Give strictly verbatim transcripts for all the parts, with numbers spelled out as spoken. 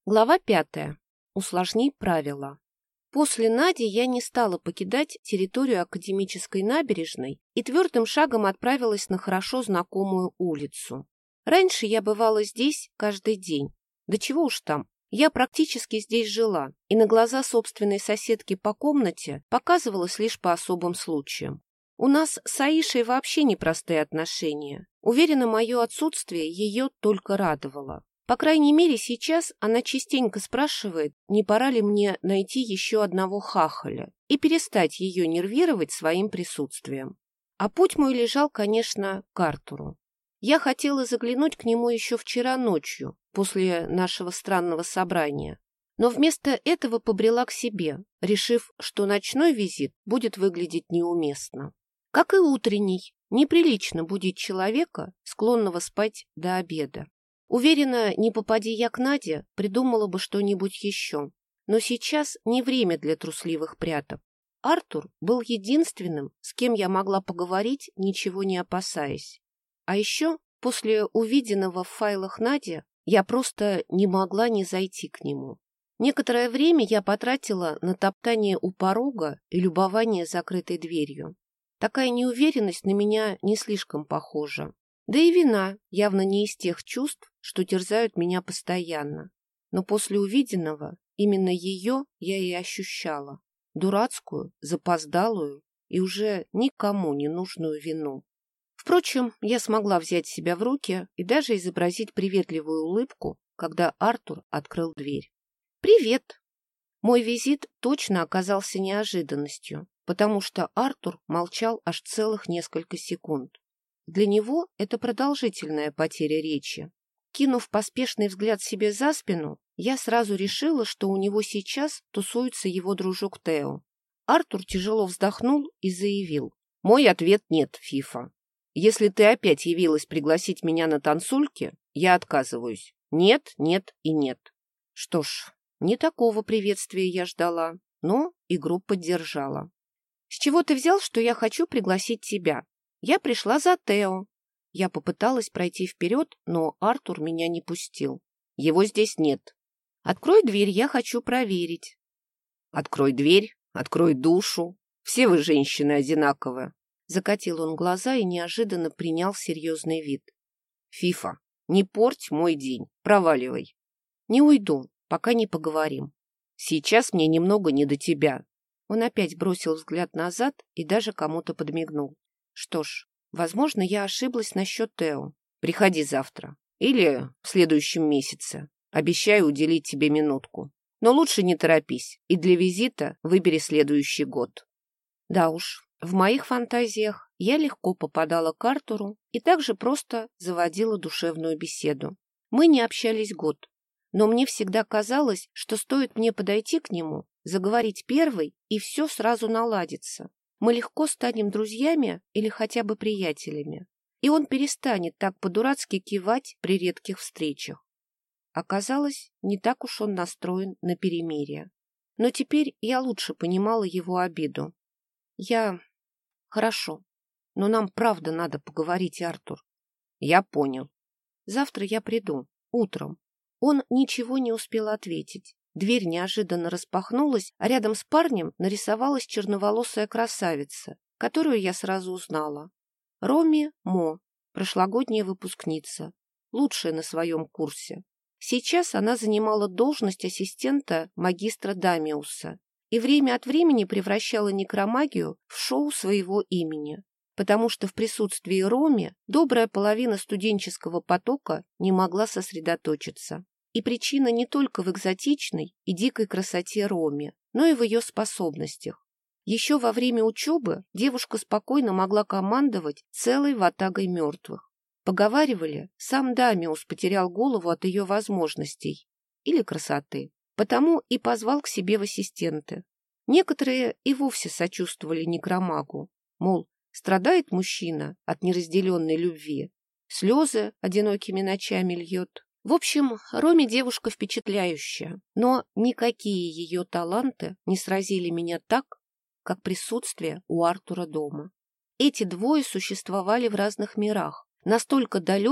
Глава пятая. Усложни правила. После Нади я не стала покидать территорию академической набережной и твердым шагом отправилась на хорошо знакомую улицу. Раньше я бывала здесь каждый день. Да чего уж там, я практически здесь жила, и на глаза собственной соседки по комнате показывалась лишь по особым случаям. У нас с Аишей вообще непростые отношения. Уверена, мое отсутствие ее только радовало. По крайней мере, сейчас она частенько спрашивает, не пора ли мне найти еще одного хахаля и перестать ее нервировать своим присутствием. А путь мой лежал, конечно, к Артуру. Я хотела заглянуть к нему еще вчера ночью, после нашего странного собрания, но вместо этого побрела к себе, решив, что ночной визит будет выглядеть неуместно. Как и утренний, неприлично будить человека, склонного спать до обеда. Уверена, не попади я к Наде, придумала бы что-нибудь еще. Но сейчас не время для трусливых пряток. Артур был единственным, с кем я могла поговорить, ничего не опасаясь. А еще, после увиденного в файлах Нади, я просто не могла не зайти к нему. Некоторое время я потратила на топтание у порога и любование закрытой дверью. Такая неуверенность на меня не слишком похожа. Да и вина явно не из тех чувств, что терзают меня постоянно. Но после увиденного именно ее я и ощущала. Дурацкую, запоздалую и уже никому не нужную вину. Впрочем, я смогла взять себя в руки и даже изобразить приветливую улыбку, когда Артур открыл дверь. «Привет!» Мой визит точно оказался неожиданностью, потому что Артур молчал аж целых несколько секунд. Для него это продолжительная потеря речи. Кинув поспешный взгляд себе за спину, я сразу решила, что у него сейчас тусуется его дружок Тео. Артур тяжело вздохнул и заявил: «Мой ответ нет, Фифа. Если ты опять явилась пригласить меня на танцульки, я отказываюсь. Нет, нет и нет». Что ж, не такого приветствия я ждала, но игру поддержала. «С чего ты взял, что я хочу пригласить тебя? Я пришла за Тео». Я попыталась пройти вперед, но Артур меня не пустил. «Его здесь нет». «Открой дверь, я хочу проверить». «Открой дверь, открой душу. Все вы, женщины, одинаковые». Закатил он глаза и неожиданно принял серьезный вид. «Фифа, не порть мой день. Проваливай». «Не уйду, пока не поговорим». «Сейчас мне немного не до тебя». Он опять бросил взгляд назад и даже кому-то подмигнул. Что ж, возможно, я ошиблась насчет Тео. Приходи завтра. Или в следующем месяце. Обещаю уделить тебе минутку. Но лучше не торопись. И для визита выбери следующий год. Да уж, в моих фантазиях я легко попадала к Артуру и также просто заводила душевную беседу. Мы не общались год. Но мне всегда казалось, что стоит мне подойти к нему, заговорить первой, и все сразу наладится. Мы легко станем друзьями или хотя бы приятелями, и он перестанет так по-дурацки кивать при редких встречах. Оказалось, не так уж он настроен на перемирие. Но теперь я лучше понимала его обиду. Я... Хорошо, но нам правда надо поговорить, Артур. Я понял. Завтра я приду, утром. Он ничего не успел ответить. Дверь неожиданно распахнулась, а рядом с парнем нарисовалась черноволосая красавица, которую я сразу узнала. Роми Мо, прошлогодняя выпускница, лучшая на своем курсе. Сейчас она занимала должность ассистента магистра Дамиуса и время от времени превращала некромагию в шоу своего имени, потому что в присутствии Роми добрая половина студенческого потока не могла сосредоточиться. И причина не только в экзотичной и дикой красоте Роми, но и в ее способностях. Еще во время учебы девушка спокойно могла командовать целой ватагой мертвых. Поговаривали, сам Дамиус потерял голову от ее возможностей или красоты, потому и позвал к себе в ассистенты. Некоторые и вовсе сочувствовали некромагу, мол, страдает мужчина от неразделенной любви, слезы одинокими ночами льет. В общем, Роми девушка впечатляющая, но никакие ее таланты не сразили меня так, как присутствие у Артура дома. Эти двое существовали в разных мирах, настолько далеких,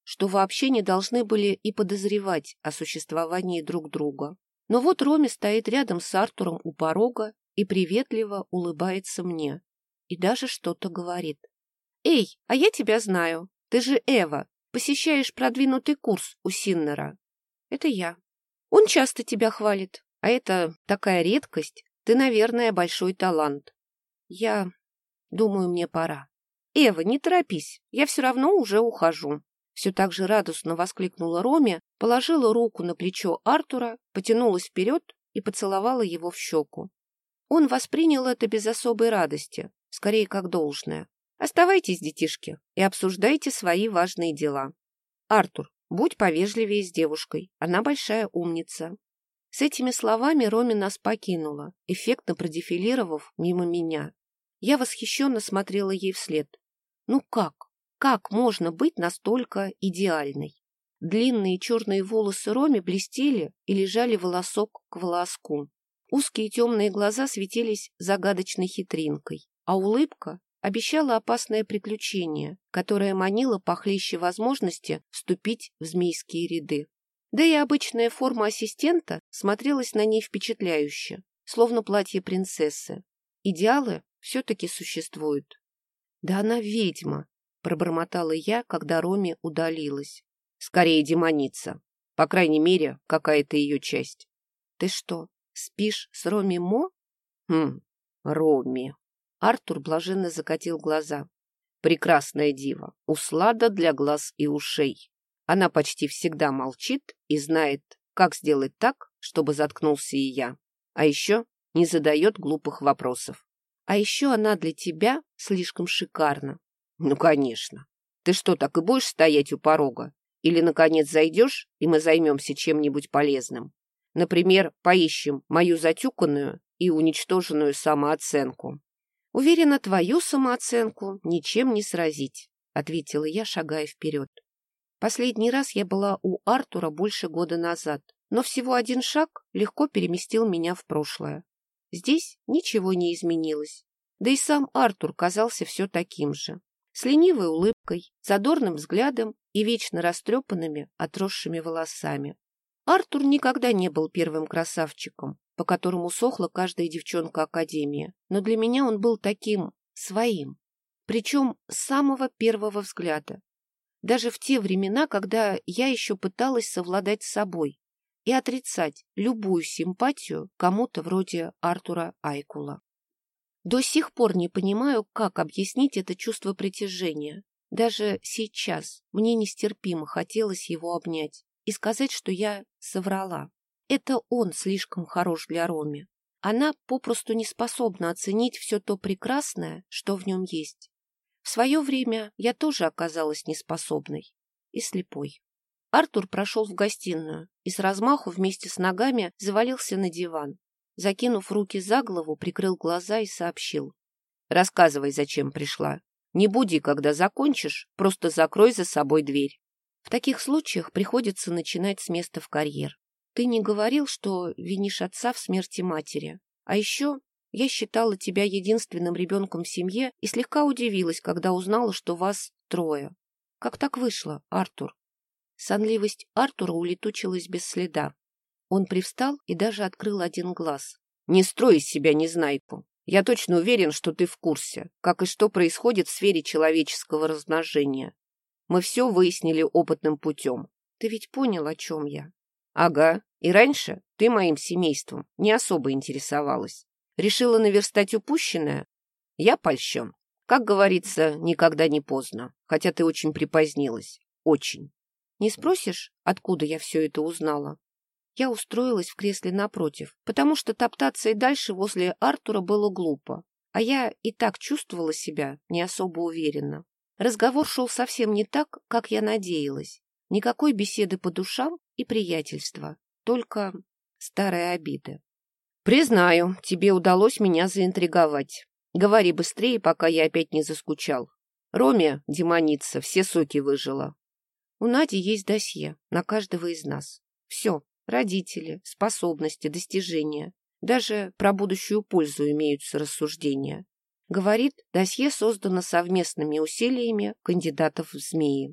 что вообще не должны были и подозревать о существовании друг друга. Но вот Роме стоит рядом с Артуром у порога и приветливо улыбается мне. И даже что-то говорит. «Эй, а я тебя знаю. Ты же Эва. Посещаешь продвинутый курс у Синнера». «Это я. Он часто тебя хвалит. А это такая редкость. Ты, наверное, большой талант». «Я... думаю, мне пора». «Эва, не торопись. Я все равно уже ухожу». Все так же радостно воскликнула Роме, положила руку на плечо Артура, потянулась вперед и поцеловала его в щеку. Он воспринял это без особой радости, скорее как должное. «Оставайтесь, детишки, и обсуждайте свои важные дела. Артур, будь повежливее с девушкой, она большая умница». С этими словами Роме нас покинула, эффектно продефилировав мимо меня. Я восхищенно смотрела ей вслед. Ну как? Как можно быть настолько идеальной? Длинные черные волосы Роме блестели и лежали волосок к волоску. Узкие темные глаза светились загадочной хитринкой, а улыбка обещала опасное приключение, которое манило похлеще возможности вступить в змейские ряды. Да и обычная форма ассистента смотрелась на ней впечатляюще, словно платье принцессы. Идеалы все-таки существуют. Да она ведьма, пробормотала я, когда Роме удалилась. Скорее демоница. По крайней мере, какая-то ее часть. Ты что, спишь с Роми Мо? Хм, Роми. Артур блаженно закатил глаза. Прекрасная дива, услада для глаз и ушей. Она почти всегда молчит и знает, как сделать так, чтобы заткнулся и я. А еще не задает глупых вопросов. А еще она для тебя слишком шикарна. Ну, конечно. Ты что, так и будешь стоять у порога? Или, наконец, зайдешь, и мы займемся чем-нибудь полезным? Например, поищем мою затюканную и уничтоженную самооценку. Уверена, твою самооценку ничем не сразить, ответила я, шагая вперед. Последний раз я была у Артура больше года назад, но всего один шаг легко переместил меня в прошлое. Здесь ничего не изменилось, да и сам Артур казался все таким же. С ленивой улыбкой, задорным взглядом и вечно растрепанными, отросшими волосами. Артур никогда не был первым красавчиком, по которому сохла каждая девчонка Академии, но для меня он был таким своим, причем с самого первого взгляда. Даже в те времена, когда я еще пыталась совладать с собой и отрицать любую симпатию кому-то вроде Артура Айкула. До сих пор не понимаю, как объяснить это чувство притяжения. Даже сейчас мне нестерпимо хотелось его обнять и сказать, что я соврала. Это он слишком хорош для Роми. Она попросту не способна оценить все то прекрасное, что в нем есть. В свое время я тоже оказалась неспособной и слепой. Артур прошел в гостиную и с размаху вместе с ногами завалился на диван. Закинув руки за голову, прикрыл глаза и сообщил. «Рассказывай, зачем пришла. Не буди, когда закончишь, просто закрой за собой дверь». В таких случаях приходится начинать с места в карьер. Ты не говорил, что винишь отца в смерти матери. А еще я считала тебя единственным ребенком в семье и слегка удивилась, когда узнала, что вас трое. Как так вышло, Артур? Сонливость Артура улетучилась без следа. Он привстал и даже открыл один глаз. «Не строй из себя незнайку. Я точно уверен, что ты в курсе, как и что происходит в сфере человеческого размножения. Мы все выяснили опытным путем. Ты ведь понял, о чем я?» «Ага. И раньше ты моим семейством не особо интересовалась. Решила наверстать упущенное? Я польщен. Как говорится, никогда не поздно. Хотя ты очень припозднилась. Очень. Не спросишь, откуда я все это узнала?» Я устроилась в кресле напротив, потому что топтаться и дальше возле Артура было глупо, а я и так чувствовала себя не особо уверенно. Разговор шел совсем не так, как я надеялась. Никакой беседы по душам и приятельства, только старые обиды. «Признаю, тебе удалось меня заинтриговать. Говори быстрее, пока я опять не заскучал. Роме, демоница, все соки выжила». У Нади есть досье на каждого из нас. Все. Родители, способности, достижения. Даже про будущую пользу имеются рассуждения. Говорит, досье создано совместными усилиями кандидатов в змеи.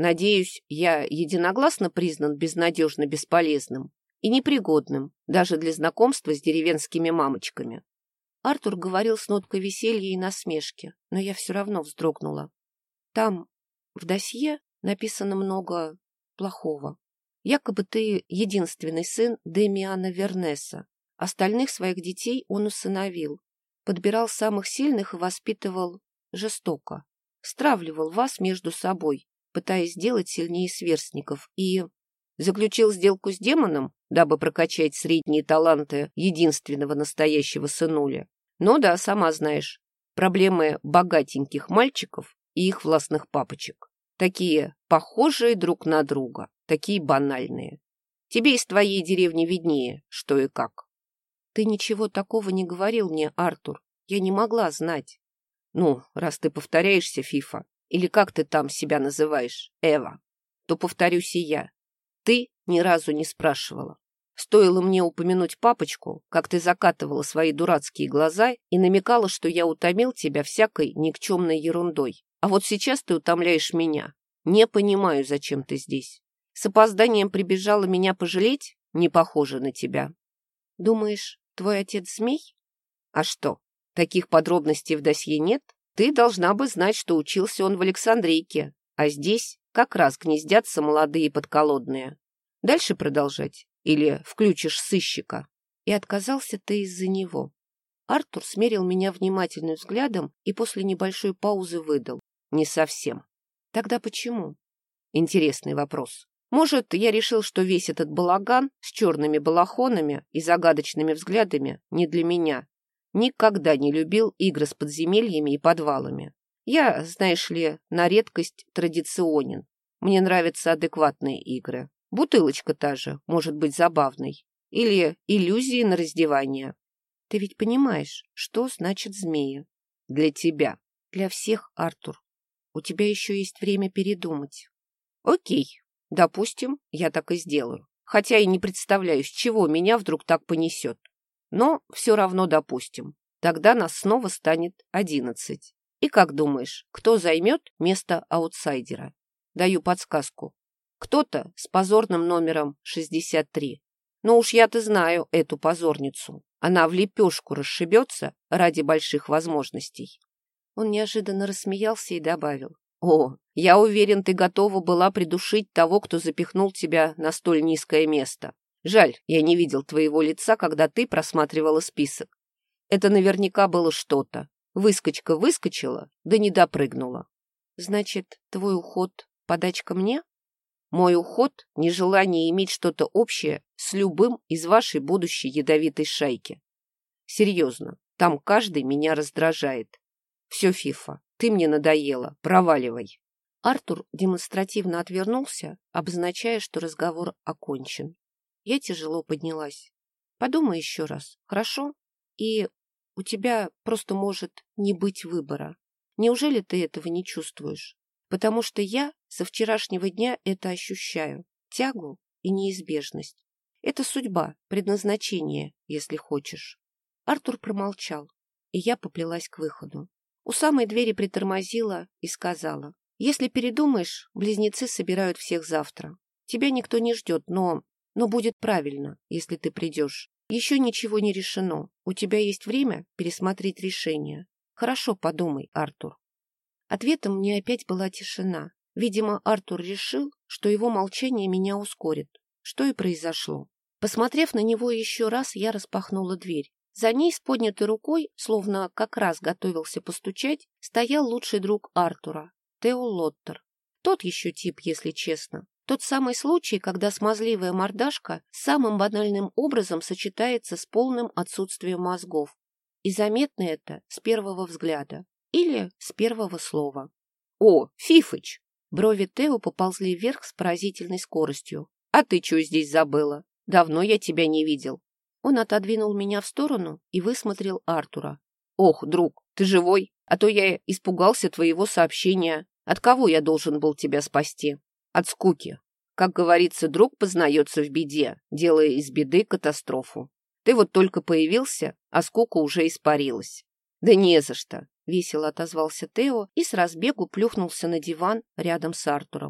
Надеюсь, я единогласно признан безнадежно бесполезным и непригодным даже для знакомства с деревенскими мамочками. Артур говорил с ноткой веселья и насмешки, но я все равно вздрогнула. Там, в досье, написано много плохого. Якобы ты единственный сын Демиана Вернеса. Остальных своих детей он усыновил, подбирал самых сильных и воспитывал жестоко. Стравливал вас между собой, пытаясь сделать сильнее сверстников, и заключил сделку с демоном, дабы прокачать средние таланты единственного настоящего сынуля. Ну да, сама знаешь, проблемы богатеньких мальчиков и их властных папочек. Такие похожие друг на друга, такие банальные. Тебе из твоей деревни виднее, что и как. Ты ничего такого не говорил мне, Артур. Я не могла знать. Ну, раз ты повторяешься, Фифа, или как ты там себя называешь, Эва, то повторюсь и я. Ты ни разу не спрашивала. Стоило мне упомянуть папочку, как ты закатывала свои дурацкие глаза и намекала, что я утомил тебя всякой никчемной ерундой. А вот сейчас ты утомляешь меня. Не понимаю, зачем ты здесь. С опозданием прибежала меня пожалеть? Не похоже на тебя. Думаешь, твой отец змей? А что, таких подробностей в досье нет? Ты должна бы знать, что учился он в Александрийке, а здесь как раз гнездятся молодые подколодные. Дальше продолжать? Или включишь сыщика? И отказался ты из-за него. Артур смерил меня внимательным взглядом и после небольшой паузы выдал. Не совсем. Тогда почему? Интересный вопрос. Может, я решил, что весь этот балаган с черными балахонами и загадочными взглядами не для меня. Никогда не любил игры с подземельями и подвалами. Я, знаешь ли, на редкость традиционен. Мне нравятся адекватные игры. Бутылочка та же, может быть забавной. Или иллюзии на раздевание. Ты ведь понимаешь, что значит змея? Для тебя. Для всех, Артур. У тебя еще есть время передумать. Окей. Допустим, я так и сделаю. Хотя и не представляю, с чего меня вдруг так понесет. Но все равно допустим. Тогда нас снова станет одиннадцать. И как думаешь, кто займет место аутсайдера? Даю подсказку. Кто-то с позорным номером шестьдесят три. Но уж я-то знаю эту позорницу. Она в лепешку расшибется ради больших возможностей. Он неожиданно рассмеялся и добавил. О, я уверен, ты готова была придушить того, кто запихнул тебя на столь низкое место. Жаль, я не видел твоего лица, когда ты просматривала список. Это наверняка было что-то. Выскочка выскочила, да не допрыгнула. Значит, твой уход — подачка мне? Мой уход — нежелание иметь что-то общее с любым из вашей будущей ядовитой шайки. Серьезно, там каждый меня раздражает. Все, Фифа, ты мне надоела, проваливай. Артур демонстративно отвернулся, обозначая, что разговор окончен. Я тяжело поднялась. Подумай еще раз, хорошо? И у тебя просто может не быть выбора. Неужели ты этого не чувствуешь? Потому что я со вчерашнего дня это ощущаю. Тягу и неизбежность. Это судьба, предназначение, если хочешь. Артур промолчал, и я поплелась к выходу. У самой двери притормозила и сказала. Если передумаешь, близнецы собирают всех завтра. Тебя никто не ждет, но... Но будет правильно, если ты придешь. Еще ничего не решено. У тебя есть время пересмотреть решение. Хорошо подумай, Артур. Ответом мне опять была тишина. Видимо, Артур решил, что его молчание меня ускорит. Что и произошло. Посмотрев на него еще раз, я распахнула дверь. За ней с поднятой рукой, словно как раз готовился постучать, стоял лучший друг Артура, Тео Лоттер. Тот еще тип, если честно. Тот самый случай, когда смазливая мордашка самым банальным образом сочетается с полным отсутствием мозгов. И заметно это с первого взгляда. Или с первого слова. «О, Фифыч!» Брови Тео поползли вверх с поразительной скоростью. «А ты что здесь забыла? Давно я тебя не видел». Он отодвинул меня в сторону и высмотрел Артура. «Ох, друг, ты живой? А то я испугался твоего сообщения. От кого я должен был тебя спасти?» «От скуки. Как говорится, друг познается в беде, делая из беды катастрофу. Ты вот только появился, а скука уже испарилась». «Да не за что», — весело отозвался Тео и с разбегу плюхнулся на диван рядом с Артуром.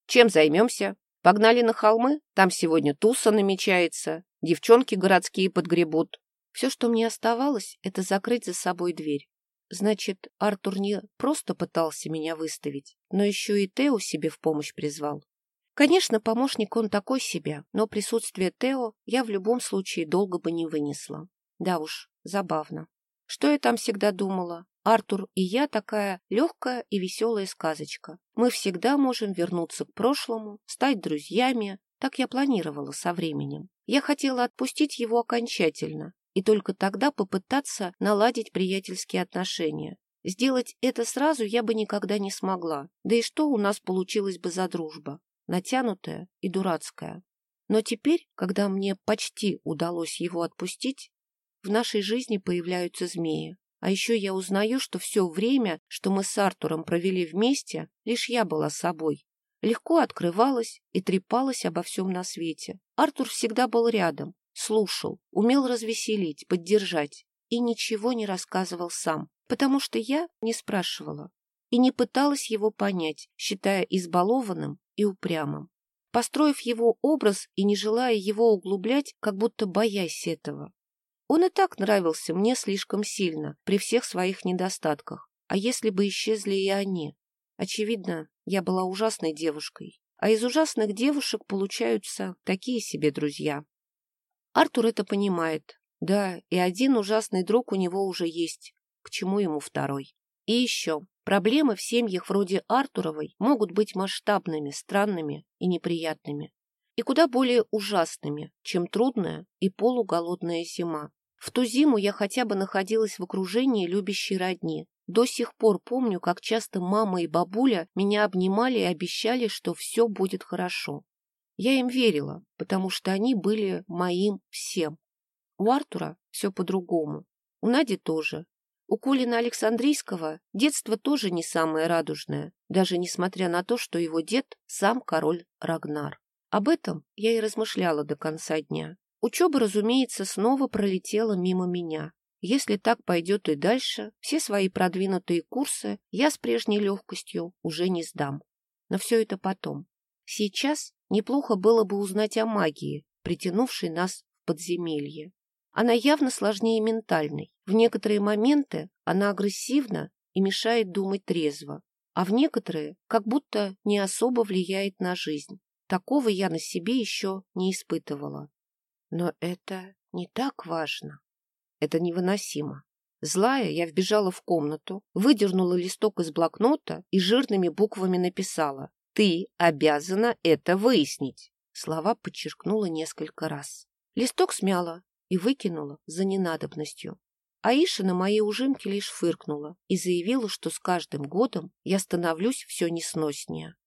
Чем займемся? Погнали на холмы? Там сегодня туса намечается. Девчонки городские подгребут. Все, что мне оставалось, это закрыть за собой дверь. Значит, Артур не просто пытался меня выставить, но еще и Тео себе в помощь призвал. Конечно, помощник он такой себе, но присутствие Тео я в любом случае долго бы не вынесла. Да уж, забавно. Что я там всегда думала? Артур и я такая легкая и веселая сказочка. Мы всегда можем вернуться к прошлому, стать друзьями. Так я планировала со временем. Я хотела отпустить его окончательно и только тогда попытаться наладить приятельские отношения. Сделать это сразу я бы никогда не смогла. Да и что у нас получилось бы за дружба? Натянутая и дурацкая. Но теперь, когда мне почти удалось его отпустить, в нашей жизни появляются змеи. А еще я узнаю, что все время, что мы с Артуром провели вместе, лишь я была собой. Легко открывалась и трепалась обо всем на свете. Артур всегда был рядом, слушал, умел развеселить, поддержать и ничего не рассказывал сам, потому что я не спрашивала и не пыталась его понять, считая избалованным и упрямым. Построив его образ и не желая его углублять, как будто боясь этого. Он и так нравился мне слишком сильно, при всех своих недостатках. А если бы исчезли и они? Очевидно, я была ужасной девушкой. А из ужасных девушек получаются такие себе друзья. Артур это понимает. Да, и один ужасный друг у него уже есть. К чему ему второй? И еще. Проблемы в семьях вроде Артуровой могут быть масштабными, странными и неприятными. И куда более ужасными, чем трудная и полуголодная зима. В ту зиму я хотя бы находилась в окружении любящей родни. До сих пор помню, как часто мама и бабуля меня обнимали и обещали, что все будет хорошо. Я им верила, потому что они были моим всем. У Артура все по-другому. У Нади тоже. У Колина Александрийского детство тоже не самое радужное, даже несмотря на то, что его дед сам король Рагнар. Об этом я и размышляла до конца дня. Учеба, разумеется, снова пролетела мимо меня. Если так пойдет и дальше, все свои продвинутые курсы я с прежней легкостью уже не сдам. Но все это потом. Сейчас неплохо было бы узнать о магии, притянувшей нас в подземелье. Она явно сложнее ментальной. В некоторые моменты она агрессивна и мешает думать трезво, а в некоторые как будто не особо влияет на жизнь. Такого я на себе еще не испытывала. Но это не так важно. Это невыносимо. Злая, я вбежала в комнату, выдернула листок из блокнота и жирными буквами написала: «Ты обязана это выяснить». Слова подчеркнула несколько раз. Листок смяла и выкинула за ненадобностью. Аиша на мои ужимки лишь фыркнула и заявила, что с каждым годом я становлюсь все несноснее.